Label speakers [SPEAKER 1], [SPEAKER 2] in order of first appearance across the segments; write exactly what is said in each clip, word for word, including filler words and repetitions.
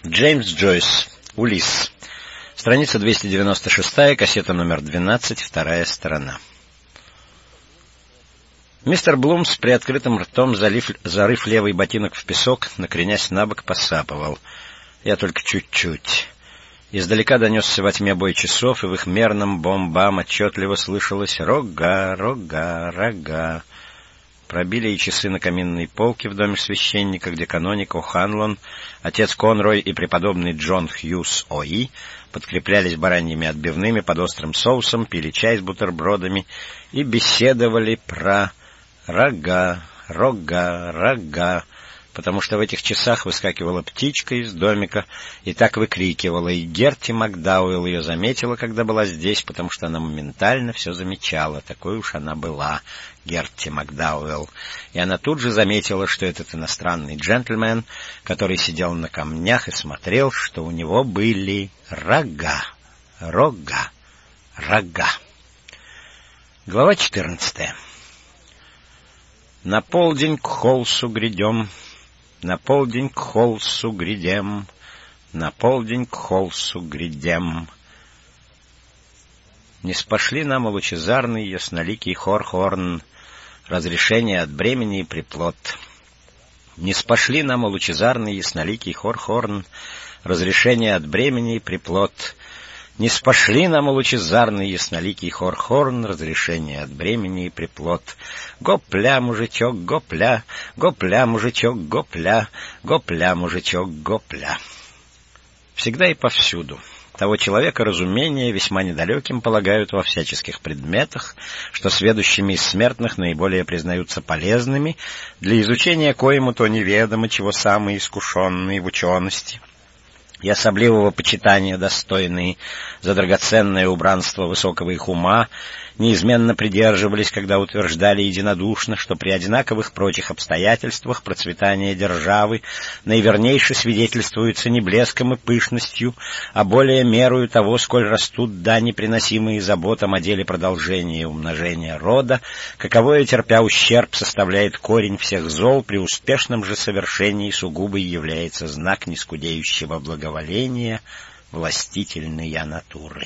[SPEAKER 1] Джеймс Джойс. Улисс. Страница двести девяносто шесть, кассета номер двенадцать, вторая сторона. Мистер Блум с приоткрытым ртом, залив, зарыв левый ботинок в песок, накренясь набок, посапывал. Я только чуть-чуть. Издалека донесся во тьме бой часов, и в их мерном бом-бам отчетливо слышалось «рога, рога, рога». Пробили и часы на каминной полке в доме священника, где каноник О'Ханлон, отец Конрой и преподобный Джон Хьюз О.И. подкреплялись бараньими отбивными под острым соусом, пили чай с бутербродами и беседовали про рога, рога, рога, потому что в этих часах выскакивала птичка из домика и так выкрикивала, и Герти Макдауэлл ее заметила, когда была здесь, потому что она моментально все замечала, такой уж она была, Герти Макдауэлл. И она тут же заметила, что этот иностранный джентльмен, который сидел на камнях и смотрел, что у него были рога, рога, рога. Глава четырнадцатая. На полдень к Холсу грядем, на полдень к Холсу грядем, на полдень к Холсу грядем. Не спошли нам лучезарный ясноликий Хорхорн разрешение от бремени и приплод. Не спошли нам лучезарный ясноликий Хорхорн разрешение от бремени и приплод. Не спошли нам лучезарный ясноликий Хорхорн разрешение от бремени и приплод. Гопля, мужичок, гопля, гопля, мужичок, гопля, гопля, мужичок, гопля. Всегда и повсюду. Того человека разумения весьма недалеким полагают во всяческих предметах, что сведущими из смертных наиболее признаются полезными, для изучения коему то неведомо, чего самые искушенные в учености и особливого почитания достойные за драгоценное убранство высокого их ума, неизменно придерживались, когда утверждали единодушно, что при одинаковых прочих обстоятельствах процветание державы наивернейше свидетельствуется не блеском и пышностью, а более мерою того, сколь растут дани, приносимые заботам о деле продолжения и умножения рода, каковое, терпя ущерб, составляет корень всех зол, при успешном же совершении сугубой является знак нескудеющего благоволения властительной натуры.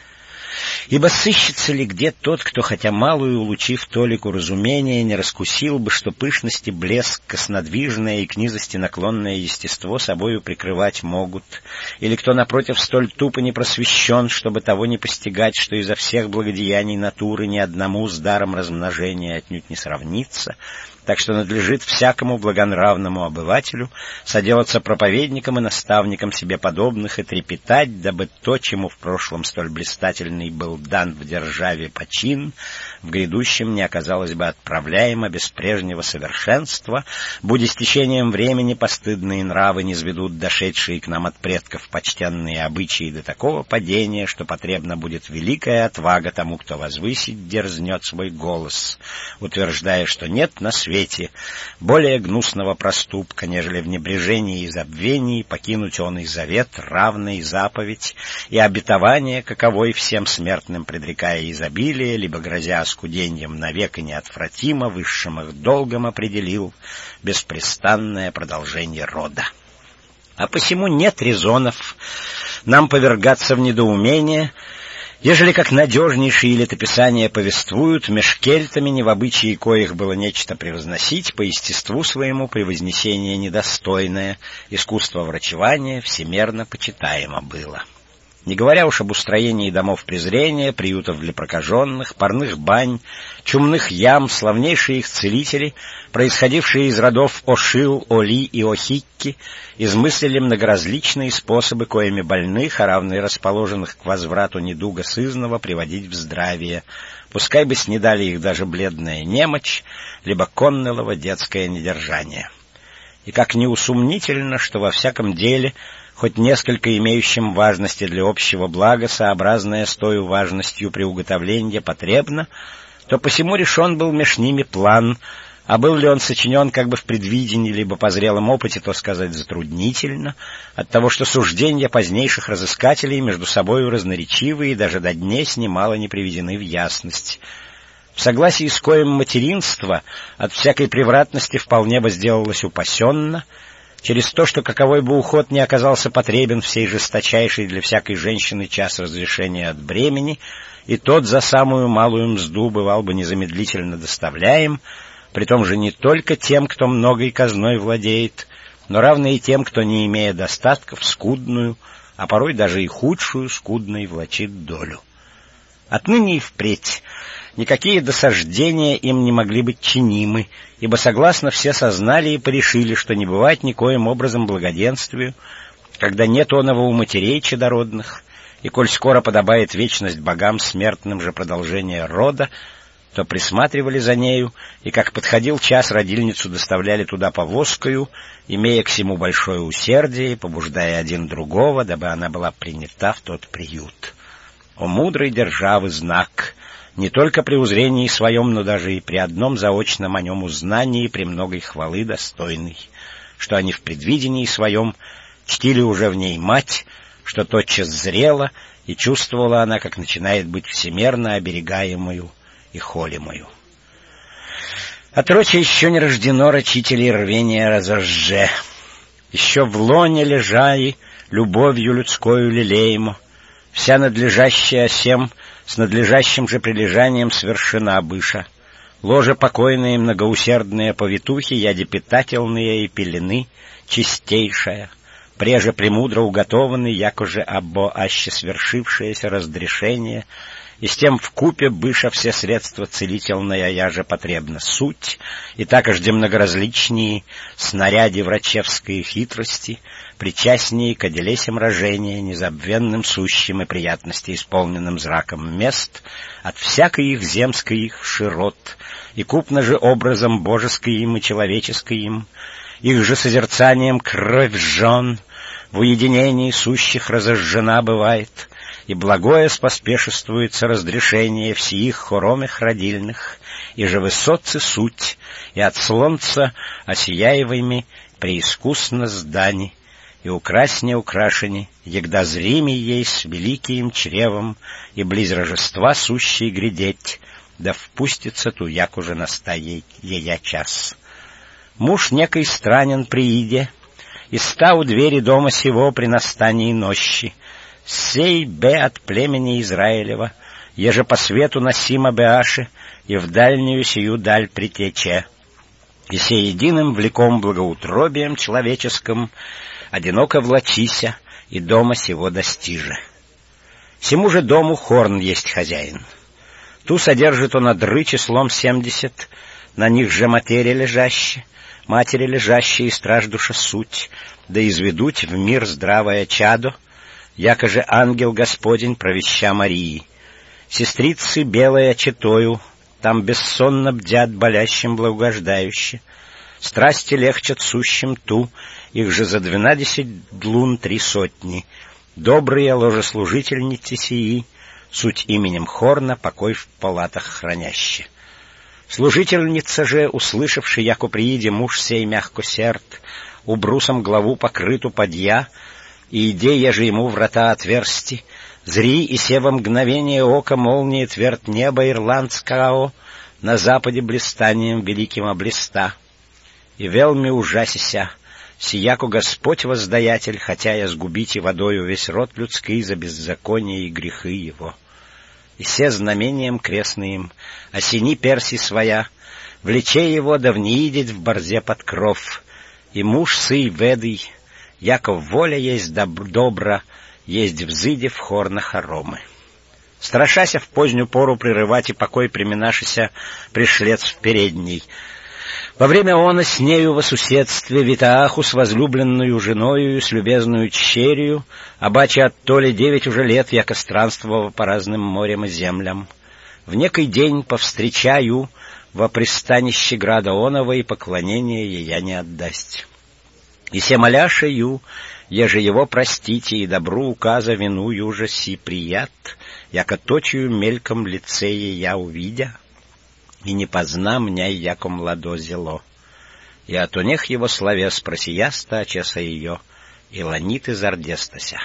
[SPEAKER 1] Ибо сыщется ли где тот, кто, хотя малую улучив толику разумения, не раскусил бы, что пышность и блеск, коснодвижное и к низости наклонное естество собою прикрывать могут, или кто, напротив, столь тупо не просвещен, чтобы того не постигать, что изо всех благодеяний натуры ни одному с даром размножения отнюдь не сравнится, так что надлежит всякому благонравному обывателю соделаться проповедником и наставником себе подобных и трепетать, дабы то, чему в прошлом столь блистательный был дан в державе почин, в грядущем не оказалось бы отправляемо без прежнего совершенства, будь с течением времени постыдные нравы не сведут дошедшие к нам от предков почтенные обычаи до такого падения, что потребна будет великая отвага тому, кто возвысить дерзнет свой голос, утверждая, что нет на свете более гнусного проступка, нежели в небрежении и забвении покинуть он и завет, равный заповедь, и обетование, каковой всем смертным предрекая изобилие, либо грозя оскуденьем навек и неотвратимо высшим их долгом определил беспрестанное продолжение рода. А посему нет резонов нам повергаться в недоумение, ежели как надежнейшие летописания повествуют, меж кельтами не в обычае коих было нечто превозносить, по естеству своему превознесение недостойное, искусство врачевания всемерно почитаемо было. Не говоря уж об устроении домов презрения, приютов для прокаженных, парных бань, чумных ям, славнейшие их целители, происходившие из родов Ошил, Оли и Охикки, измыслили многоразличные способы, коими больных, а равно и расположенных к возврату недуга сызнова, приводить в здравие, пускай бы снедали их даже бледная немочь, либо коннелово детское недержание. И как неусомнительно, что во всяком деле, хоть несколько имеющим важности для общего блага, сообразное с той важностью приуготовления потребно, то посему решен был меж ними план, а был ли он сочинен как бы в предвидении, либо по зрелом опыте, то сказать затруднительно, от того, что суждения позднейших разыскателей между собою разноречивые и даже до дней немало не приведены в ясность. В согласии с коим материнство от всякой превратности вполне бы сделалось упасенно, через то, что каковой бы уход не оказался потребен в сей жесточайший для всякой женщины час разрешения от бремени, и тот за самую малую мзду бывал бы незамедлительно доставляем, притом же не только тем, кто многой казной владеет, но равно и тем, кто, не имея достатков, скудную, а порой даже и худшую скудной влачит долю. Отныне и впредь никакие досаждения им не могли быть чинимы, ибо согласно все сознали и порешили, что не бывает никоим образом благоденствию, когда нет оного у матерей чадородных, и коль скоро подобает вечность богам смертным же продолжение рода, то присматривали за нею, и как подходил час, родильницу доставляли туда повозкою, имея к сему большое усердие, побуждая один другого, дабы она была принята в тот приют. О мудрой державы знак! Не только при узрении своем, но даже и при одном заочном о нем узнании, при многой хвалы достойный, что они в предвидении своем чтили уже в ней мать, что тотчас зрела, и чувствовала она, как начинает быть всемерно оберегаемою и холимою. Отроче еще не рождено рачителей рвения разожже, еще в лоне лежаи, любовью людскою лелеемо, вся надлежащая всем с надлежащим же прилежанием свершена быша. Ложе покойные и многоусердные повитухи, яди питательные и пелены, чистейшая, преже премудро уготованы, якоже або аще свершившееся разрешение, и с тем вкупе быша все средства целительные яже потребна суть, и такожде многоразличнее снаряди врачевской хитрости, причастнее к оделесям рожения, незабвенным сущим и приятности исполненным зраком мест, от всякой их земской их широт, и купно же образом божеской им и человеческой им, их же созерцанием кровь жен, в уединении сущих разожжена бывает, и благое споспешествуется разрешение всеих хоромых родильных, и же высотцы суть, и от солнца осияевыми преискусно здани, и украсне украшени, егда зрими ей с великим чревом, и близ рожества сущей грядеть, да впустится ту, як уже настае ея час. Муж некой странен прииде, и ста у двери дома сего при настании нощи, сей бе от племени Израилева, еже по свету носима беаши, и в дальнюю сию даль притече, и сей единым влеком благоутробием человеческим, одиноко влачися, и дома сего достиже. Сему же дому Хорн есть хозяин. Ту содержит он одры числом семьдесят, на них же материя лежащая, матери лежащие и страждуша суть, да изведуть в мир здравое чадо, яко же ангел Господень провеща Марии. Сестрицы белая четою, там бессонно бдят болящим благоуждающе, страсти легчат сущим ту, их же за двенадцать лун три сотни, добрые ложеслужительницы сии, суть именем Хорна покой в палатах храняще. Служительница же, услышавши, яко прииде муж сей мягко серд, убрусом главу покрыту подья, и идея же ему врата отверсти, зри и се во мгновение ока молнии тверд неба ирландского, на западе блистанием великим облиста. И велми ужасися, сияко Господь воздаятель, хотя я сгубите водою весь род людский за беззаконие и грехы его. И се знамением крестным, осени перси своя, влече его да внеидеть в борзе под кров, и муж сый ведый, яко воля есть доб- добра, есть взыде в хорна хоромы. Страшася в позднюю пору прерывать и покой применашися пришлец в передней. Во время она с нею во суседстве Витааху с возлюбленную женою, с любезную черью, обаче от то ли девять уже лет, яко странствовала по разным морям и землям. В некий день повстречаю во пристанище града оного, и поклонение ея не отдасть. И се моляшею, еже его простите, и добру указа вину юже си прият, яко точию мельком лице ея увидя, и не позна меня, яко младо зело. И от онех его словес просияста очеса ее, и ланит из ордестася.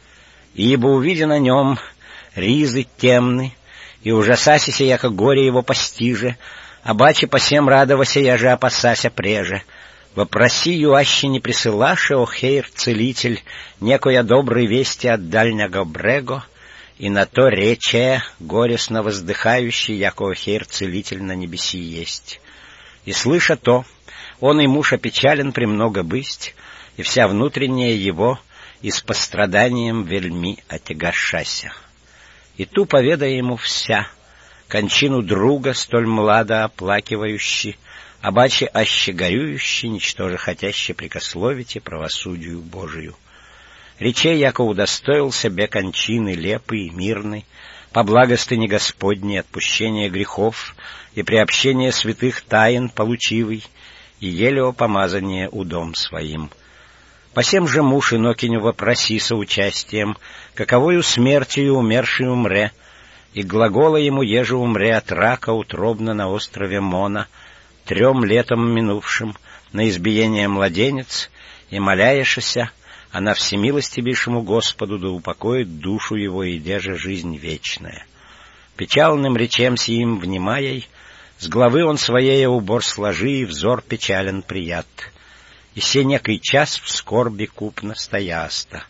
[SPEAKER 1] Ибо увидя на нем ризы темны, и ужасасися, яко горе его постиже, обаче по всем радовася, я же опасася преже, Вопросию аще не присылаше, о хейр, целитель, некоя доброй вести от дальнего брего, и на то рече, горестно воздыхающий, яко о хейр, целитель на небеси есть. И слыша то, он и муж опечален премного бысть, и вся внутренняя его и с постраданием вельми отягашася. И ту поведа ему вся, кончину друга, столь младо оплакивающий, обаче аще горюющий, ничтоже хотяще прикословите правосудию Божию. Речей, яко удостоил себе кончины лепый и мирный, по благостыне Господней отпущения грехов и приобщения святых тайн получивый, и елео помазание удом своим. Посем же муж инокиню вопроси соучастием, каковою смертью умерший умре, и глагола ему еже умре от рака утробно на острове Мона, трем летом минувшим, на избиение младенец, и моляешься, а на всемилостивейшему Господу да упокоит душу его, и деже жизнь вечная. Печалным речем сим внимаяй, с главы он своей убор сложи, и взор печален прият. И се некий час в скорби купно стояста.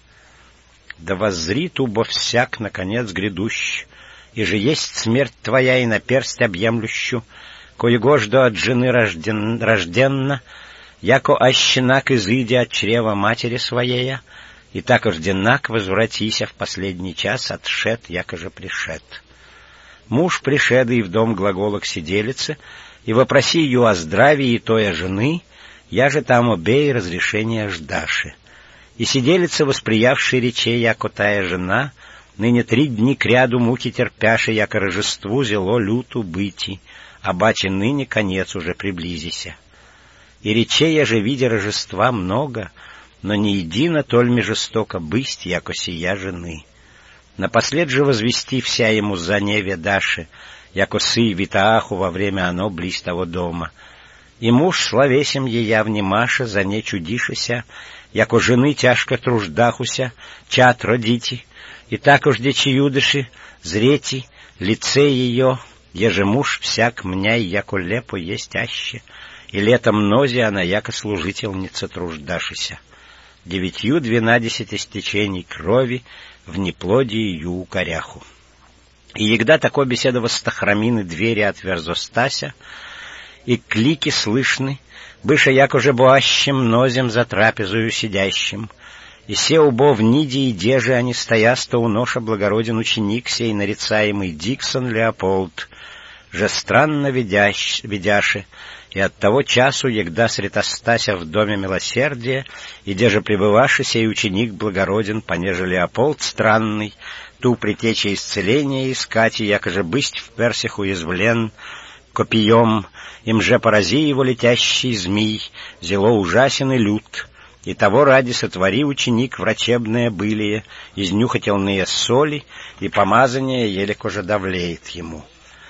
[SPEAKER 1] Да воззрит убо всяк, наконец, грядущ, и же есть смерть твоя и на персть объемлющу, коего-ждо от жены рожден, рожденна, яко ащенак изыди от чрева матери своея, и так ожденак возвратися в последний час отшед, яко же пришед. Муж пришед и в дом глагола к сиделице, и вопроси ее о здравии и тоя жены, я же там обей разрешения ждаши. И сиделица, восприявши речей, яко тая жена, ныне три дни кряду муки терпяши, яко рожеству зело люту быти, а баче ныне конец уже приблизися. И речей я же видя рожества много, но не едино тольми жестоко бысть, яко сия жены. Напослед же возвести вся ему за неве Даши, яко сы Витааху во время оно близ того дома. И муж словесем ея внимаша, за не чудишися, яко жены тяжко труждахуся, чад родити, и так уж дечи юдыши, зрети, лице ее, еже муж всяк мняй, яко лепо есть аще, и летом нози она, яко служительница труждашися. Девятью двенадесять истечений крови в неплодии ю укоряху. И егда тако беседова стахрамины двери отверзостася, и клики слышны, быша яко же боащим нозем за трапезою сидящим, и се убо в ниде и деже они стоясто уноша благороден ученик сей нарицаемый Диксон Леопольд, же странно видящ, видяши, и от того часу, егда сретостася в доме милосердия, и деже пребываши сей ученик благороден, понеже Леопольд странный, ту притече исцеления искать, и якоже бысть в персях уязвлен копьем, им же порази его летящий змей, зело ужасен и лют, и того ради сотвори ученик врачебное былие, изнюхательные соли, и помазание елеко же давлеет ему.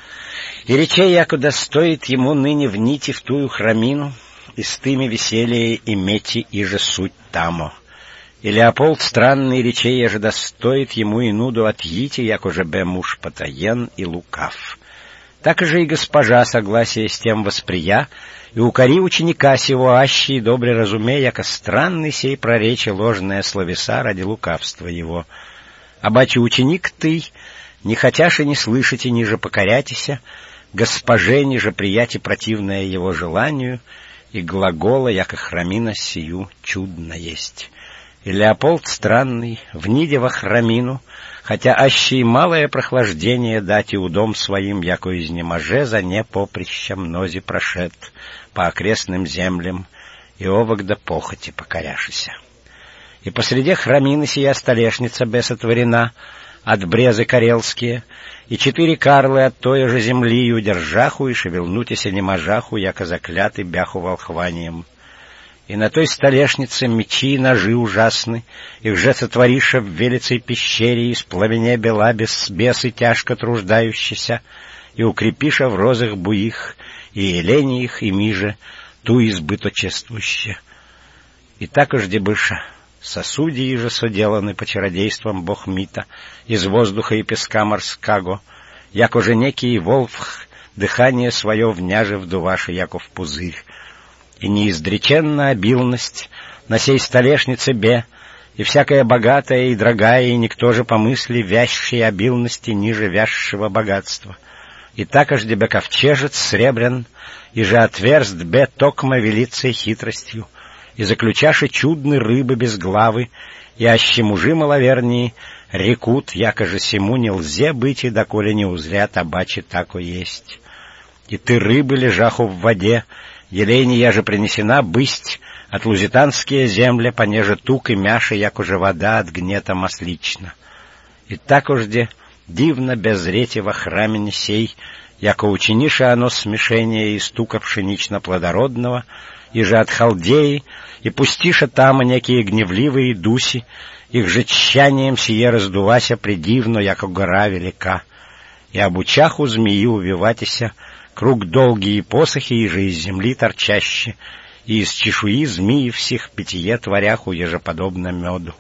[SPEAKER 1] И речей, яко достоит ему ныне в нити в тую храмину, и с тыми веселье имети и же суть тамо. И Леопольд странный речей, еже достоит ему и нуду отъити, яко же бе муж потаен и лукав. Так же и госпожа согласие с тем восприя, и укори ученика сего аще и добре разуме, яко странный сей прорече ложное словеса ради лукавства его. Обаче ученик ты, не хотяшь и не слышите, ниже покорятися, госпоже ниже прияти противное его желанию, и глагола, яко храмина сию чудно есть. И Леопольд странный, в ниде во храмину, хотя аще и малое прохлаждение дать и удом своим, яко изнеможе за не поприщем нози прошед по окрестным землям, и овогда похоти покоряшися. И посреди храмины сия столешница бесотворена, от брезы карелские, и четыре карлы от той же земли удержаху и шевелнутися не можаху, яко закляты бяху волхванием. И на той столешнице мечи и ножи ужасны, их же сотвориша в велицей пещере из пламене бела без бесы тяжко труждающийся, и укрепиша в розах буих, и елени их, и миже, ту избыточествуще. И так уж дебыша, сосудии же соделаны по чародействам бог Мита, из воздуха и песка морскаго, яко же некий волфх дыхание свое вняже вдуваши, яко в пузырь. и неизреченна обилность на сей столешнице бе, и всякая богатая и дорогая, и никто же по мысли вящей обилности ниже вязшего богатства. И такожде бе ковчежец сребрен, и же отверст бе токма велицей хитростью, и заключаши чудны рыбы без главы, и аще мужи маловернии рекут, якоже сему нельзе быть, и доколе не узрят, обаче тако есть. И ты рыбы лежаху в воде, елейни я же принесена бысть, от лузитанские земли, понеже тук и мяша, як уже вода от гнета маслична. И так ужде дивно беззрете во храме сей, яко учиниша оно смешение из тука пшенично-плодородного, и же от халдеи, и пустиша там некие гневливые дуси, их же тщанием сие раздувася предивно, яко гора велика, и обучаху змеи увиватися, круг долгие посохи, и же из земли торчаще, и из чешуи змеи всех питье творяху ежеподобно меду.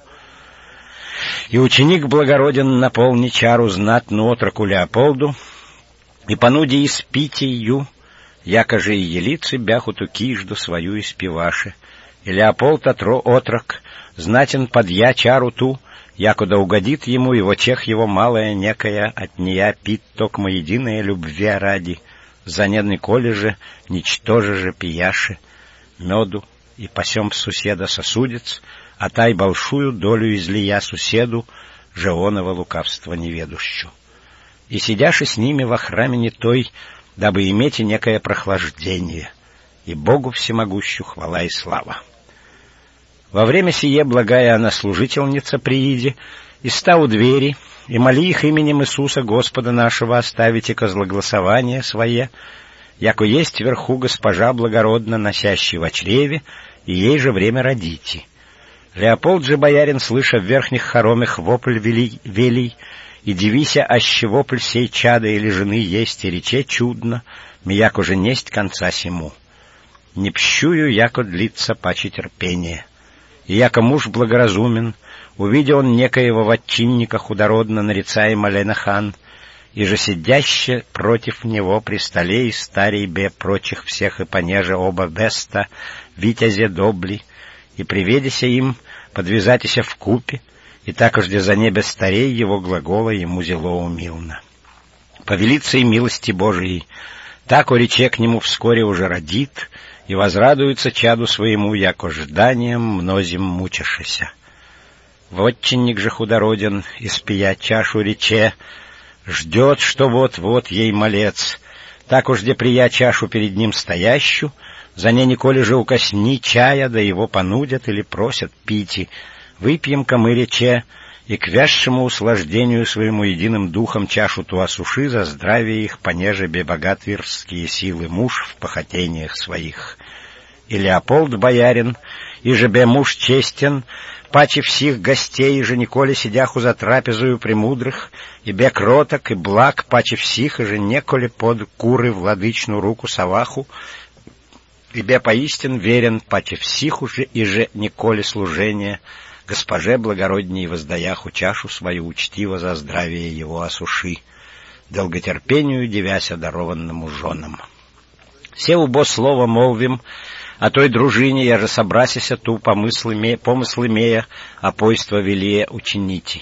[SPEAKER 1] И ученик благороден наполни чару знатну отроку Леополду, и понуди испить ее, якоже и елицы бяхуту кижду свою испеваши. И Леополд отро отрок, знатен подъя чару ту, якуда угодит ему его чех его малая некая, от нея пит токмо единая любви ради, занедный коли же, ничтоже же пияши, меду, и пасем суседа сосудец, а тай большую долю излия суседу, жеоного лукавства неведущу. И сидяши с ними во храме не той, дабы иметь и некое прохлаждение, и Богу всемогущу хвала и слава. Во время сие благая она служительница прииди, и ста у двери, и моли их именем Иисуса Господа нашего оставите козлогласование свое, яко есть вверху госпожа благородно носящий во чреве, и ей же время родите. Леополд же боярин, слыша в верхних хоромах вопль велий, велий, и дивися, аще вопль сей чада или жены есть, и рече чудно, ми яко же несть конца сему. Не пщую, яко длится паче терпение. И яко муж благоразумен, увидя он некоего ватчинника худородно нарицаемо Ленахан, и же сидяще против него при столе и старей бе прочих всех и понеже оба беста, витязе добли, и приведися им, подвязатися в купе, и такожде за небе старей его глагола ему зело умилно. По велице и милости Божией, так рече к нему вскоре уже родит, и возрадуется чаду своему, яко жданием мнозим мучашися. Вотчинник же худороден, испия чашу рече, ждет, что вот-вот ей малец, так уж где прия чашу перед ним стоящую, за ней николи же укосни чая, да его понудят или просят пить, выпьем-ка мы рече, и к вязшему услаждению своему единым духом чашу ту осуши за здравие их, понеже бе богатвирские силы муж в похотениях своих. И Леополд боярин, и же бе муж честен, паче всех гостей, же николи сидяху за трапезою премудрых, и бе кроток, и благ, паче всех, и же неколи под куры владычную руку Саваху, и бе поистин верен, паче всех уже, и же николи служение госпоже благородней воздаяху чашу свою учтиво за здравие его осуши, долготерпению девяся дарованному женам. Се убо слово молвим, а той дружине я же собрасися ту помыслы, ме, помыслы мея, а пойство велие учините.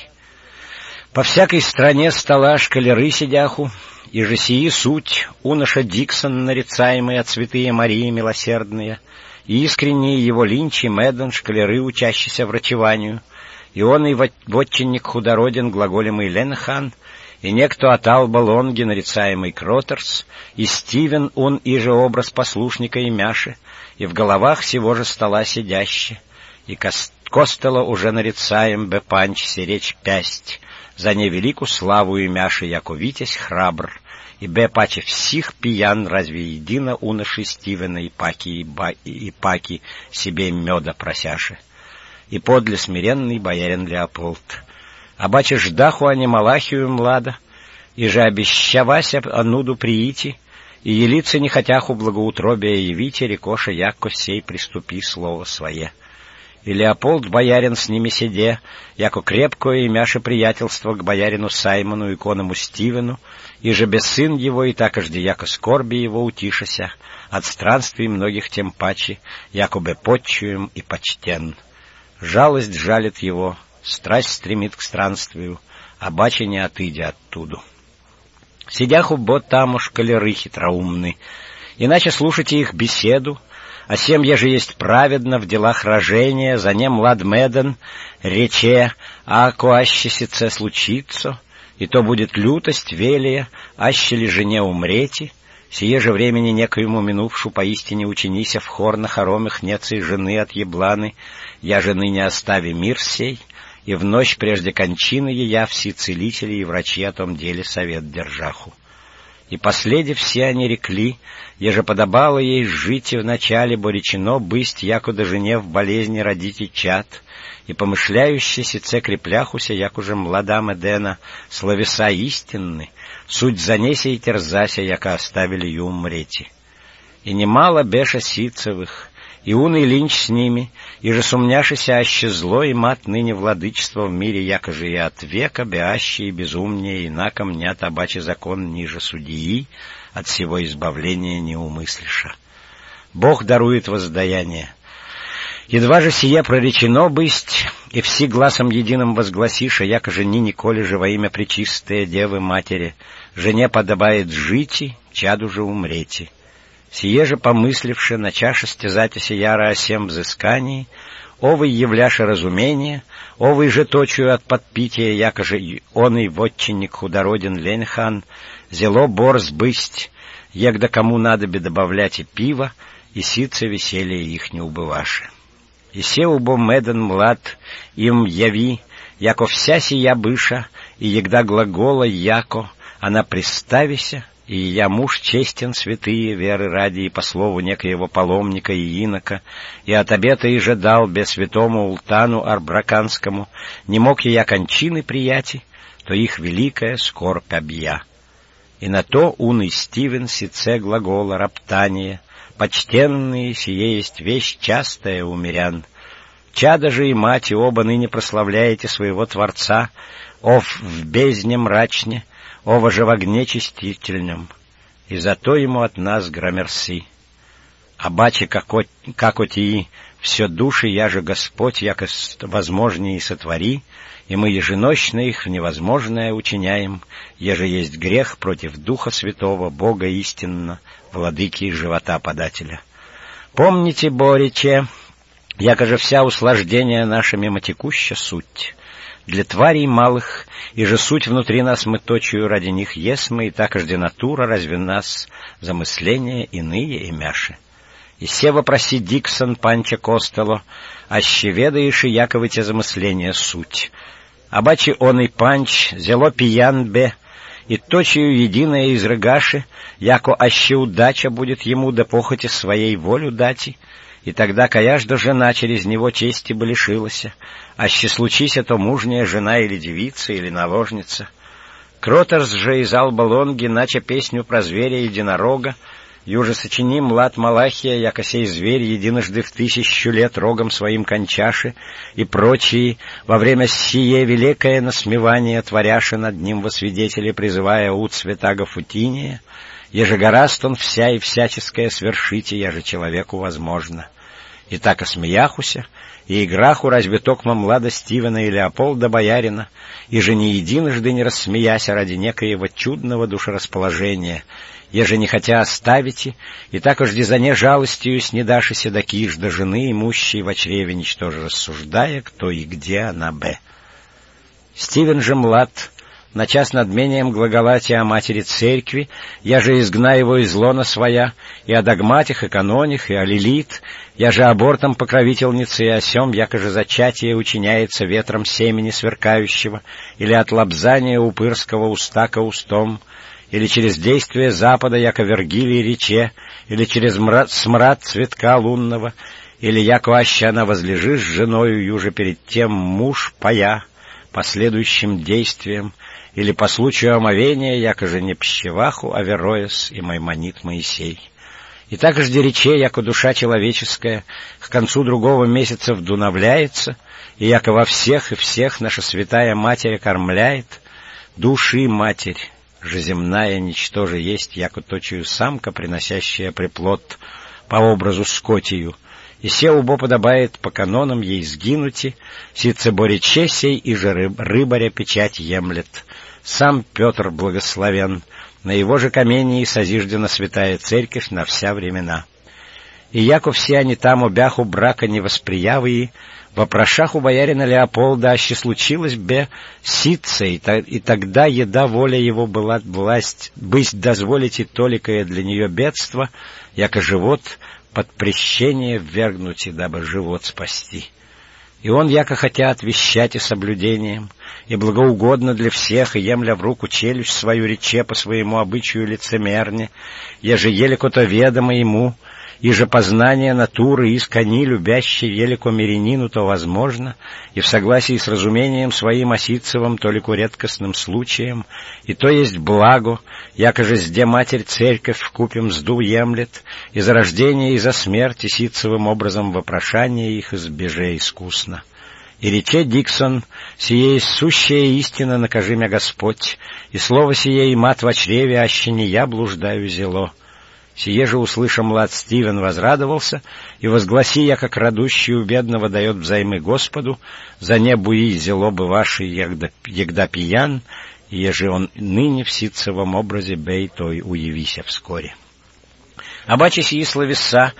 [SPEAKER 1] По всякой стране стола шкалеры сидяху, и же сии суть, уноша Диксон, нарицаемый от святые Марии милосердные, и искренние его линчи Мэдден, шкалеры, учащиеся врачеванию, и он и вотчинник худороден, глаголемый Ленхан, и некто от Алба Лонги, нарицаемый Кротерс, и Стивен, он и же образ послушника и Мяши, и в головах сего же стола сидяще, и Костела уже нарицаем бе панч сиречь пясть, за невелику славу и Мяши, яко витязь храбр, и бе паче всех пиян, разве едино уноши Стивена и Паки, и, ба, и Паки себе меда просяши. И подле смиренный боярин Леополд. А баче ждаху они Малахию млада, и же обещавася ануду приити, и елицы не хотяху благоутробия явите, рекоша яко сей приступи слово свое. и Леополд боярин с ними седе, яко крепкое и мяше приятельство к боярину Саймону и коному Стивену, и же без сын его, и такожди яко скорби его утишася, от странствий многих тем паче, якобы почуем и почтен. Жалость жалит его, страсть стремит к странствию, а баче не отыдя оттуду. Сидяху бо там уж колеры хитроумны, иначе слушайте их беседу, а сем еже есть праведно в делах рожения, за нем ладмеден, рече, ако аще сице случится, и то будет лютость велия, аще ли жене умрети, сие же времени некоему минувшу поистине учинися в хорна хоромых нецы жены от ебланы, я жены не остави мир сей, и в ночь прежде кончины ея все целители и врачи о том деле совет держаху. И последе все они рекли, еже подобало ей жить и вначале, бо речено бысть, якуда жене в болезни родите чад, и помышляющие сице крепляхуся, якуже младам Эдена, словеса истинны, суть занеся и терзася, яко оставили ю умрети. И немало беша ситцевых, и уный линч с ними, и же сумняшися аще зло и мат ныне владычество в мире, якоже и от века беаще и безумнее, инако мнят обаче закон ниже судьи, от всего избавления не умыслиша. Бог дарует воздаяние. Едва же сие проречено бысть, и все гласом единым возгласиша, якоже ни николи же во имя пречистая Девы Матери, жене подобает жити, чаду же умрети. Сие же помысливши, начаше стязатися яро о сем взыскании, овый являше разумение, овый же точую от подпития, якоже он и вотчинник худороден Ленхан, зело борз бысть, егда кому надобе добавлять и пиво, и сице веселье их не убываше. И се убо меден млад, им яви, яко вся сия быша, и егда глагола яко, она приставися, и я муж честен святые веры ради и по слову некоего паломника и инока, и от обета и же дал бе святому Ултану Арбраканскому, не мог я кончины прияти, то их великая скорбь объя. И на то уный Стивен сице глагола роптание, почтенные, сие есть вещь частая у мирян. Чада же и мать, и оба ныне прославляете своего Творца, ов в бездне мрачне, ова же в огне чистительном, и зато ему от нас громерси. А баче, как отии, все души, я же Господь, яко возможнее сотвори, и мы еженощно их в невозможное учиняем, еже есть грех против Духа Святого, Бога истинно, владыки и живота подателя. Помните, борече, яко же вся услаждение наша мимо текуща суть. Для тварей малых, и же суть внутри нас мы точую ради них есмы, и такожди натура разве нас замысления иные и мяши. И се вопроси Диксон Панча Костело, аще ведаешь и яковы те замысления суть. Абачи он и Панч, зело пиян бе, и точию единое изрыгаши, яко аще удача будет ему да похоти своей волю дати, и тогда каяжда жена через него чести бы лишилася, аще случися то мужняя жена или девица, или наложница. Кротерс же из Албалонги, нача песню про зверя единорога, юже сочини млад Малахия, яко сей зверь единожды в тысячу лет рогом своим кончаши, и прочие, во время сие великое насмевание творяши над ним во свидетели, призывая ут святаго Футиния, еже гораст он вся и всяческое свершите, еже человеку возможно. И так осмеяхуся, и играху разве токма млада Стивена и Леополда боярина, и же не единожды не рассмеяся ради некоего чудного душерасположения, еже не хотя оставите, и так уж дизане жалостью снедашися до киш до жены, имущей в чреве ничтоже рассуждая, кто и где она бе. Стивен же млад, на час над мением глаголатия о матери церкви, я же изгна его из лона своя, и о догматих, и каноних, и о лилит, я же абортом покровительницы, и о сем, яко же зачатие учиняется ветром семени сверкающего, или от лобзания упырского уста ко устом, или через действие запада, яко Вергилий рече, или через мрад, смрад цветка лунного, или яко аще она возлежишь с женою юже перед тем муж пая, последующим действием, или по случаю омовения, яко же не пщеваху Авероес и Маймонит Моисей. И так жди рече, яко душа человеческая к концу другого месяца вдунавляется, и яко во всех и всех наша святая Матерь кормляет, души Матерь же земная ничтоже есть, яко точию самка, приносящая приплод по образу скотию, и се убо подобает по канонам ей сгинути, сице борече сей, и же рыб, рыбаря печать емлет. Сам Петр благословен, на его же камении созиждена святая церковь на вся времена. И яко все они там обяху брака невосприявые, вопрошах у боярина Леополда, аще случилось бе ситце, и, та, и тогда еда воля его была власть, бысть дозволите толикое для нее бедство, яко живот под прещение ввергнуть, и дабы живот спасти. И он, яко хотя отвещать и соблюдением, и благоугодно для всех, и емля в руку челюсть свою рече по своему обычаю лицемерне, еже елико-то ведомо ему, и же познание натуры искони, любящей елико мирянину, то возможно, и в согласии с разумением своим осицевым, толику редкостным случаем, и то есть благо, яко же сде Матерь Церковь вкупем сду емлет, и за рождение, и за смерть, и ситцевым образом вопрошание их избеже искусно. И рече Диксон: «Сие есть сущая истина, накажи мя Господь, и слово сие и мат во чреве, аще не я блуждаю зело». Сие же, услыша млад Стивен, возрадовался, и возгласи, я как радущий у бедного дает взаймы Господу, за не буи зело бы ваши, егда, егда пиян, и еже он ныне в ситцевом образе бей, той уявися вскоре. Обаче сии словеса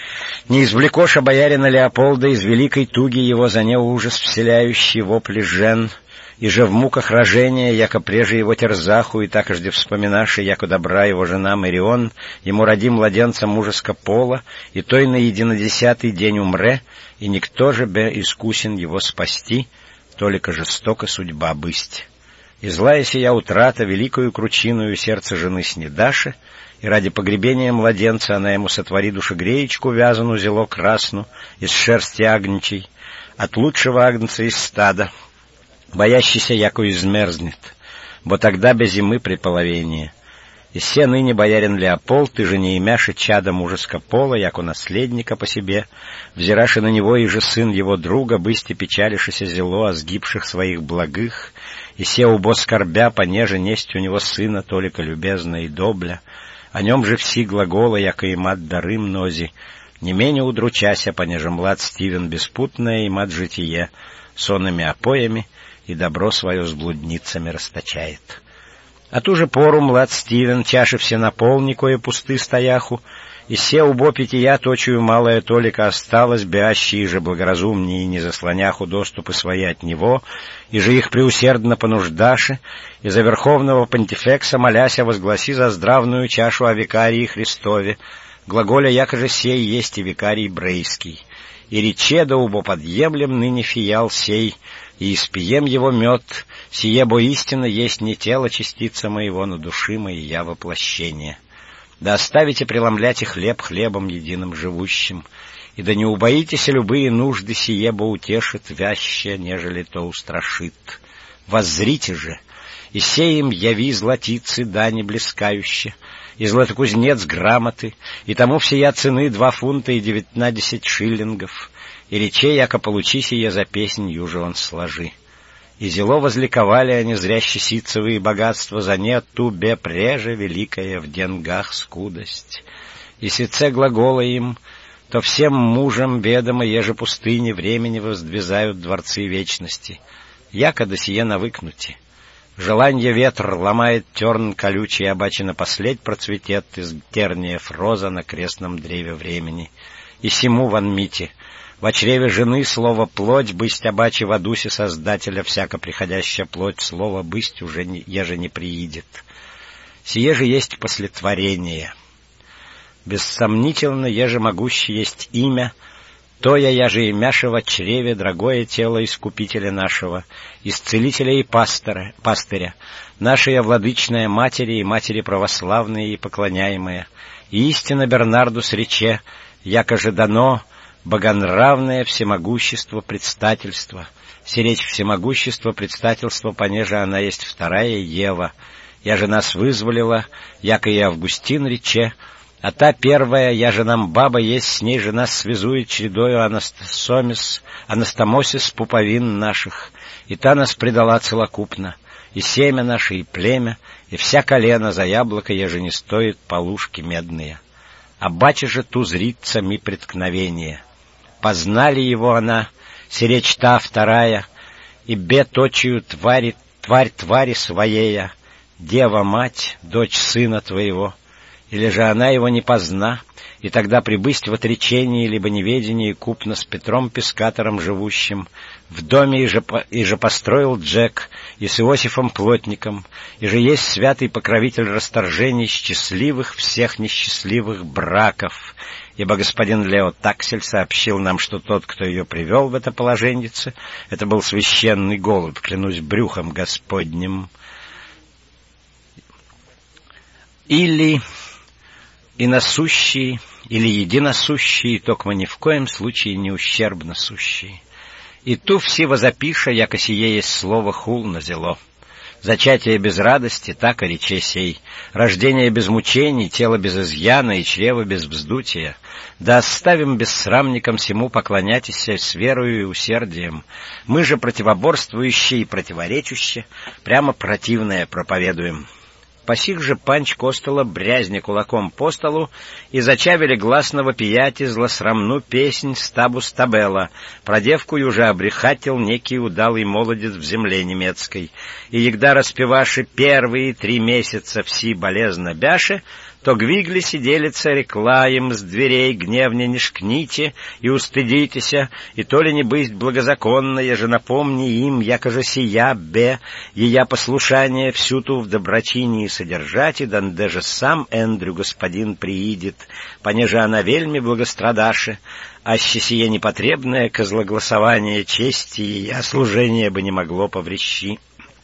[SPEAKER 1] не извлекоша боярина Леополда из великой туги его за не ужас вселяющий вопли жен, и же в муках рожения, яко преже его терзаху, и такожде вспоминаши, яко добра его жена Марион, ему роди младенца мужеско пола, и той на единодесятый день умре, и никто же бе искусен его спасти, толико жестока судьба бысть. И злая сия утрата великою кручиною сердце жены снедаши, и ради погребения младенца она ему сотвори душегреечку вязану зело красну из шерсти агнчей, от лучшего агнца из стада, боящийся, яко измерзнет, бо тогда без зимы приполовение. И се ныне боярин Леопольд, и же не имяши чада мужеско пола, яко наследника по себе, взираши на него и же сын его друга, бысти печалишися зело о сгибших своих благих, и се убо скорбя, понеже несть у него сына, толико любезна и добля, о нем же все глаголы, яко и мат дары мнози, не менее удручася, понеже млад Стивен беспутное и мат житие, сонными опоями, и добро свое с блудницами расточает. А ту же пору млад Стивен, чаши все наполни, кое пусты стояху, и се убо питья точую малая толика осталась, бящие же благоразумнее, не заслоняху доступы свои от него, и же их преусердно понуждаши, и за верховного понтифекса моляся возгласи за здравную чашу о викарии Христове, глаголя яко же сей есть и викарий Брейский. И рече да убо подъемлем ныне фиял сей, и испием его мед, сие бо истина есть не тело частица моего, но души моей я воплощение. Да оставите преломлять и хлеб хлебом единым живущим, и да не убоитесь любые нужды, сие бо утешит вяще, нежели то устрашит. Воззрите же, и сей им яви златицы дани блескающе, и златокузнец грамоты, и тому всея цены два фунта и девятнадцать шиллингов, и рече, яко получи сие за песнь, юже он сложи. И зело возликовали они зряще ситцевые богатства, за не тубе преже великая в денгах скудость. И сице глагола им, то всем мужам ведомо, еже пустыни времени воздвизают дворцы вечности, яко до сие навыкнути. Желанье ветр ломает терн колючий, обаче напоследь процветет из терния фроза на крестном древе времени. И сему ванмите, во чреве жены слово «плоть» бысть обаче в адусе Создателя всяко приходящая плоть, слово «бысть» уже не, еже не приидет. Сие же есть послетворение. Бессомнительно, еже могущее есть имя, то я, я же имяше во чреве дорогое тело Искупителя нашего, Исцелителя и пастора, пастыря, нашей владычная матери и матери православные и поклоняемые, и истинно Бернардус рече, яко же дано богонравное всемогущество предстательства, сиречь всемогущество предстательства, понеже она есть вторая Ева, я же нас вызволила, яко и Августин рече, А та первая, я же нам баба есть, с ней же нас связует чередою анастасомис, анастамосис пуповин наших, и та нас предала целокупно, и семя наше, и племя, и вся колена за яблоко, еже не стоит полушки медные. А бача же ту зрится ми преткновение. Познали его она, сиречь та вторая, и бед очию твари, тварь твари своея, дева-мать, дочь сына твоего, или же она его не позна, и тогда прибысть в отречении, либо неведении купно с Петром Пескатором живущим, в доме и же, и же построил Джек, и с Иосифом Плотником, и же есть святый покровитель расторжений счастливых всех несчастливых браков, ибо господин Лео Таксель сообщил нам, что тот, кто ее привел в это положеннице, это был священный голубь, клянусь брюхом Господним. Или и насущие, или единосущие, токмо ни в коем случае не ущербно сущие. И ту все возопиша, яко сие есть слово хул на зело. Зачатие без радости, так и рече сей. Рождение без мучений, тело без изъяна и чрево без вздутия. Да оставим бессрамникам сему поклоняйтесь с верою и усердием. Мы же противоборствующие и противоречущие, прямо противное проповедуем. Посих же панч Костола брязни кулаком по столу, и зачавили гласно вопияти злосрамну песнь стабу стабела, про девку уже обрехатил некий удалый молодец в земле немецкой, и егда распеваши первые три месяца все болезно бяше, то гвигли сиделица рекла им с дверей гневне не шкните и устыдитеся, и то ли не быть благозаконно, еже напомни им, яко же сия бе, ея послушание всю ту в доброчинии содержать, и данде же сам Эндрю господин приидет, понеже она вельми благострадаше, аще сие непотребное козлогласование чести ея служение бы не могло поврещи.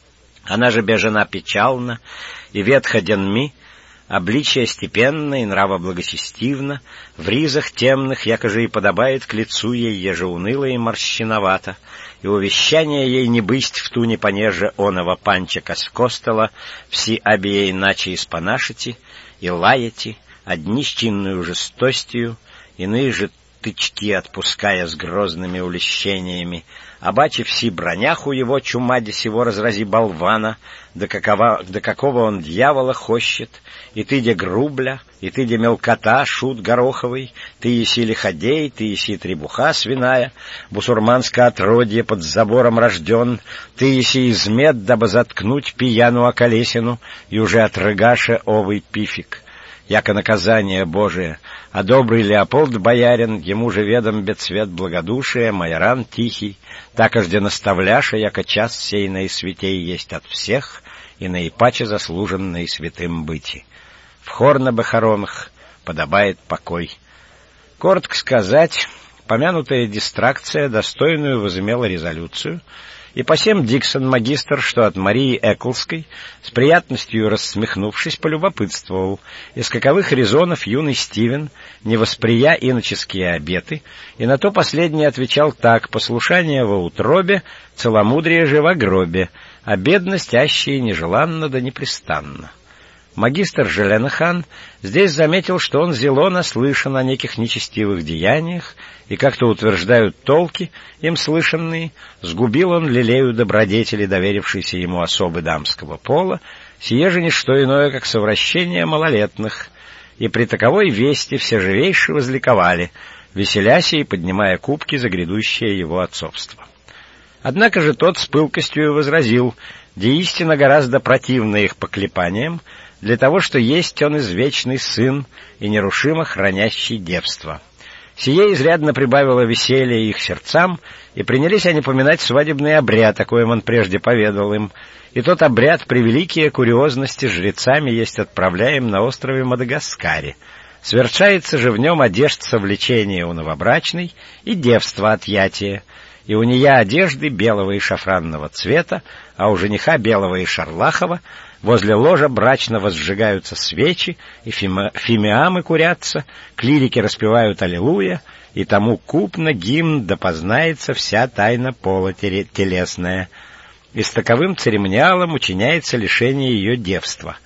[SPEAKER 1] Она же бежена печална, и ветха денми, обличие степенно и нрава благочестивно, в ризах темных, якоже и подобает к лицу ей, еже уныло и морщиновато, и увещание ей не бысть в туне понеже оного панчика с Костола, все обе иначе испонашите, и лаете, одни с чинную жестостью, иные же тычки отпуская с грозными улещениями, а бачи все броняху его чумаде сего разрази болвана, до, какова, до какого он дьявола хощет, и ты де грубля, и ты де мелкота, шут гороховый, ты еси лиходей, ты еси требуха свиная, бусурманское отродье под забором рожден, ты еси измет, дабы заткнуть пьяну околесину, и уже отрыгаше овый пифик. Яко наказание Божие, а добрый Леопольд боярин, ему же ведом бедцвет благодушия, майоран тихий, такожде наставляша, яко час сей наисвятей есть от всех, и наипаче заслужен наисвятым быти. В хор на бахоронах подобает покой. Коротко сказать, помянутая дистракция достойную возымела резолюцию, и посем Диксон, магистр, что от Марии Эклской, с приятностью рассмехнувшись, полюбопытствовал, из каковых резонов юный Стивен, не восприя иноческие обеты, и на то последний отвечал так: послушание во утробе, целомудрие же во гробе, а бедность аще и нежеланна да непрестанна. Магистр Желенахан здесь заметил, что он зело наслышан о неких нечестивых деяниях, и, как-то утверждают толки, им слышанные, сгубил он лелею добродетели, доверившейся ему особы дамского пола, сие же не что иное, как совращение малолетных, и при таковой вести все живейше возликовали, веселяся и поднимая кубки за грядущее его отцовство. Однако же тот с пылкостью возразил, де истина гораздо противна их поклепаниям, для того, что есть он извечный сын и нерушимо хранящий девство. Сие изрядно прибавило веселья их сердцам, и принялись они поминать свадебный обряд, о коем он прежде поведал им, и тот обряд при великие курьезности жрецами есть отправляем на острове Мадагаскаре. Совершается же в нем одежд совлечения у новобрачной и девства отъятия, и у нее одежды белого и шафранного цвета, а у жениха белого и шарлахова. Возле ложа брачного сжигаются свечи, и фимиамы курятся, клирики распевают аллилуйя, и тому купно гимн да познается вся тайна пола телесная. И с таковым церемониалом учиняется лишение ее девства.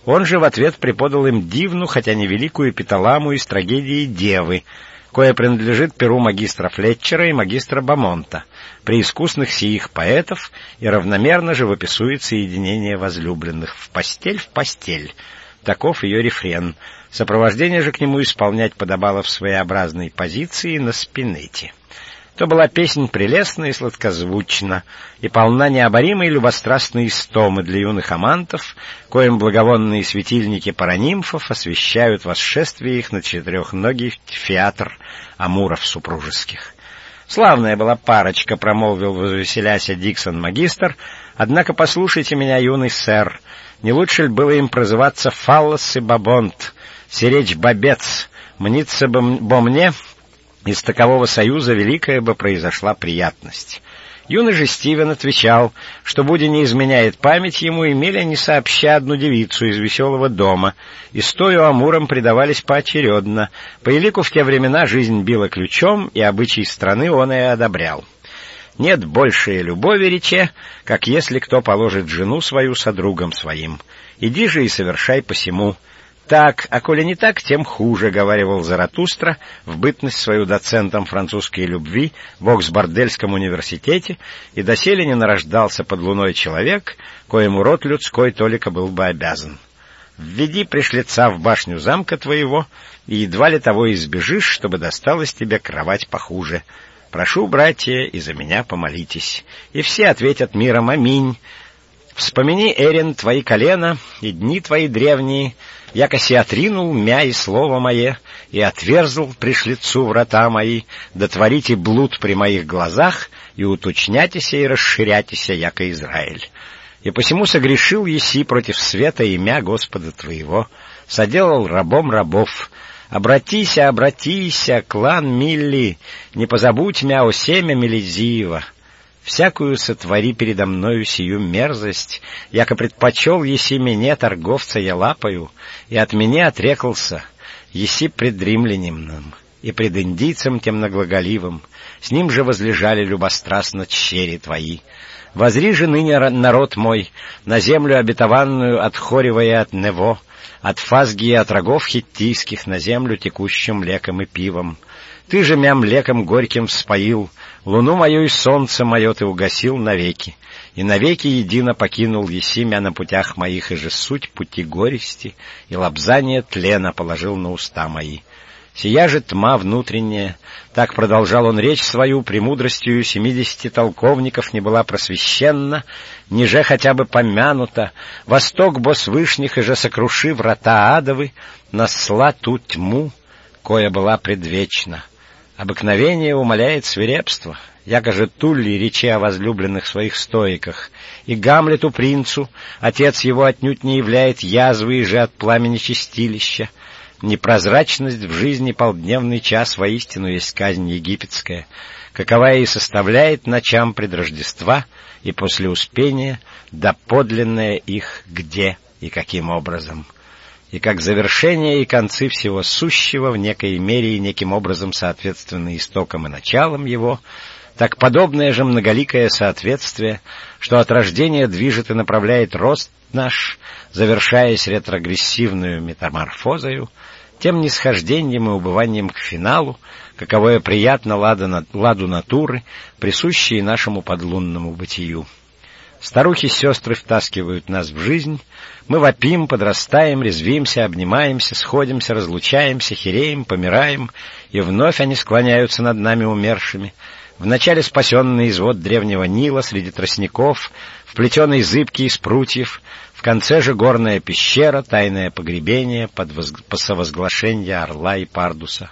[SPEAKER 1] Он же в ответ преподал им дивну, хотя невеликую эпиталаму из трагедии «Девы», кое принадлежит перу магистра Флетчера и магистра Бамонта, преискусных сиих поэтов, и равномерно живописует соединение возлюбленных в постель в постель. Таков ее рефрен. Сопровождение же к нему исполнять подобало в своеобразной позиции на спинете. То была песнь прелестна и сладкозвучна, и полна необоримой любострастной истомы для юных амантов, коим благовонные светильники паранимфов освещают восшествие их на четырехногий театр амуров супружеских. «Славная была парочка», — промолвил возвеселяся Диксон-магистр, — «однако послушайте меня, юный сэр, не лучше ли было им прозываться Фаллос и Бабонт, сиречь бобец, мнится бы бо мне, из такового союза великая бы произошла приятность». Юный же Стивен отвечал, что, будя не изменяет память ему, имели они сообща одну девицу из веселого дома, и стою амурам предавались поочередно. По елику в те времена жизнь била ключом, и обычай страны он и одобрял. «Нет большей любови, рече, как если кто положит жену свою со другом своим. Иди же и совершай посему». «Так, а коли не так, тем хуже», — говаривал Заратустра в бытность свою доцентом французской любви в Оксбордельском университете, и доселе не нарождался под луной человек, коему род людской толико был бы обязан. «Введи пришлеца в башню замка твоего, и едва ли того избежишь, чтобы досталась тебе кровать похуже. Прошу, братья, и за меня помолитесь». И все ответят миром «Аминь». «Вспомини, Эрин, твои колена и дни твои древние, якоси отринул мя и слово мое, и отверзл пришлицу врата мои, да творите блуд при моих глазах, и уточнятися и расширятися, яко Израиль. И посему согрешил еси против света имя Господа твоего, соделал рабом рабов. Обратися, обратися, клан Милли, не позабудь мя о семя Мелизиева. Всякую сотвори передо мною сию мерзость, яко предпочел еси мне, торговца я лапаю, и от меня отрекался, еси пред римлянином, и пред индийцем темноглаголивым, с ним же возлежали любострастно тщери твои. Возри же ныне, народ мой, на землю обетованную от Хорева и от Нево, от Фазги и от рогов хиттийских на землю, текущим млеком и пивом. Ты же мя млеком горьким вспоил, луну мою и солнце мое ты угасил навеки, и навеки едино покинул еси мя на путях моих, и же суть пути горести, и лобзание тлена положил на уста мои. Сия же тьма внутренняя, так продолжал он речь свою, премудростью семидесяти толковников не была просвещенна, ниже хотя бы помянута, восток бо свышних, и же сокруши врата адовы, насла ту тьму, коя была предвечна. Обыкновение умаляет свирепство, яко же Тулли речи о возлюбленных своих стоиках, и Гамлету принцу отец его отнюдь не являет язвы же от пламени чистилища. Непрозрачность в жизни полдневный час воистину есть казнь египетская, каковая и составляет ночам пред Рождества и после Успения доподлинное их где и каким образом. И как завершение и концы всего сущего в некой мере и неким образом соответственны истокам и началам его, так подобное же многоликое соответствие, что от рождения движет и направляет рост наш, завершаясь ретрогрессивную метаморфозою, тем нисхождением и убыванием к финалу, каковое приятно ладу натуры, присущие нашему подлунному бытию. Старухи-сестры втаскивают нас в жизнь, мы вопим, подрастаем, резвимся, обнимаемся, сходимся, разлучаемся, хереем, помираем, и вновь они склоняются над нами умершими. Вначале спасенный из вод древнего Нила среди тростников, вплетенный зыбки из прутьев, в конце же горная пещера, тайное погребение под воз... совозглашение орла и пардуса.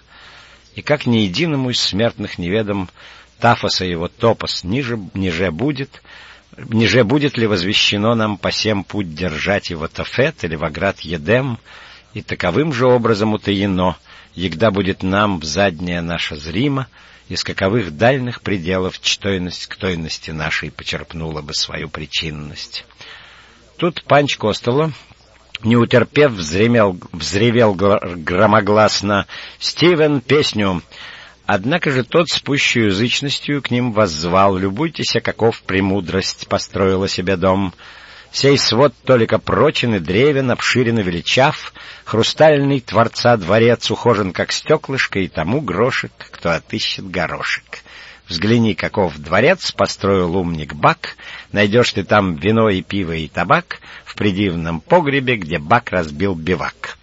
[SPEAKER 1] И как ни единому из смертных неведом Тафоса его топос ниже, ниже будет, ниже будет ли возвещено нам по сем путь держать его Тофет или воград Едем, и таковым же образом утаено, егда будет нам в задняя наша зрима, из каковых дальних пределов чтойность к тойности нашей почерпнула бы свою причинность. Тут Панч Костелло, не утерпев, взремел, взревел громогласно: «Стивен, песню!» Однако же тот с пущей язычностью к ним воззвал: «Любуйтеся, каков премудрость построила себе дом. Сей свод толика прочен и древен, обширен и величав, хрустальный Творца дворец ухожен, как стеклышко, и тому грошек, кто отыщет горошек. Взгляни, каков дворец построил умник Бак, найдешь ты там вино и пиво и табак в придивном погребе, где Бак разбил бивак.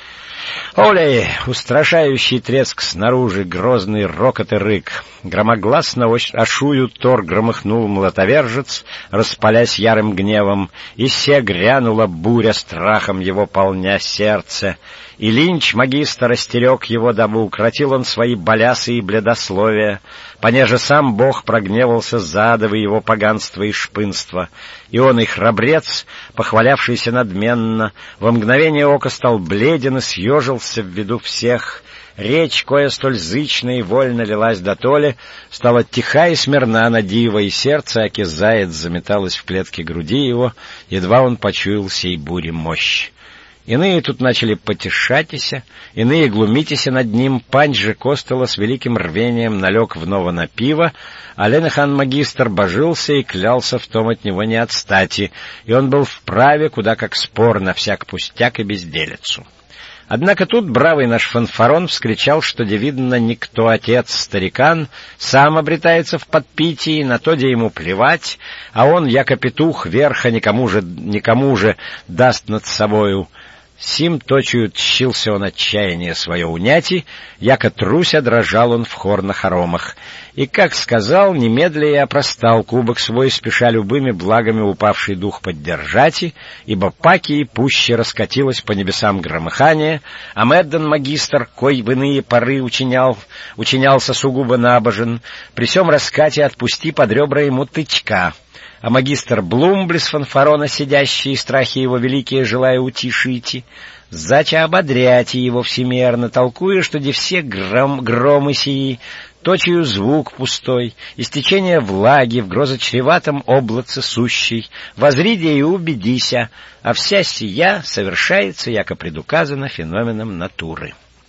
[SPEAKER 1] Олей! Устрашающий треск снаружи, грозный рокот и рык. Громогласно ошую Тор громыхнул млотовержец, распалясь ярым гневом, и се грянула буря страхом его полня сердце. И Линч, магистр, остерег его, дабы укротил он свои балясы и бледословия, понеже сам Бог прогневался задовы его поганство и шпынство. И он, и храбрец, похвалявшийся надменно, во мгновение ока стал бледен и съежился в виду всех. Речь, кое столь зычно и вольно лилась дотоле, стала тиха и смирна на диво, и сердце, аки заяц, заметалось в клетке груди его, едва он почуял сей бури мощь. Иные тут начали потешатися, иные глумитися над ним. Панч же Костела с великим рвением налег вновь на пиво, а Ленахан-магистр божился и клялся в том от него не отстати, и он был вправе, куда как спор на всяк пустяк и безделицу. Однако тут бравый наш фанфарон вскричал, что, де видно, никто отец-старикан сам обретается в подпитии, на то, де ему плевать, а он, яко петух, верха никому же, никому же даст над собою. Сим точию тщился он отчаяние свое уняти, яко труся дрожал он в хор на хоромах. И, как сказал, немедля и опростал кубок свой, спеша любыми благами упавший дух поддержати, ибо паки и пуще раскатилось по небесам громыхание, а Медден-магистр, кой в иные поры учинял, учинялся сугубо набожен, при сём раскате отпусти под ребра ему тычка. А магистр Блум, близ фанфарона сидящий, и страхи его великие желая утишите, зача ободряйте его всемерно, толкуя, что де все гром, громы сии, точию звук пустой, истечение влаги в грозочреватом облаце сущей, возриде и убедися, а вся сия совершается, яко предуказано, феноменом натуры.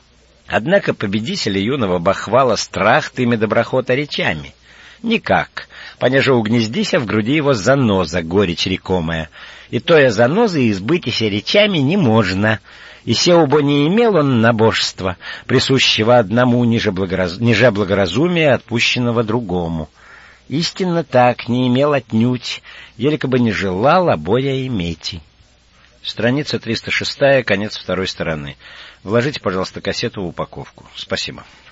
[SPEAKER 1] Однако победителя юного бахвала страх тыми доброхота речами? Никак, понеже угнездися в груди его заноза, горечь рекомая, и тоя занозы избытися речами не можно, и сеубо не имел он набожества, присущего одному ниже, благораз... ниже благоразумия, отпущенного другому. Истинно так, не имел отнюдь, елико бы не желал обоя иметь. Страница триста шестая, конец второй стороны. Вложите, пожалуйста, кассету в упаковку. Спасибо.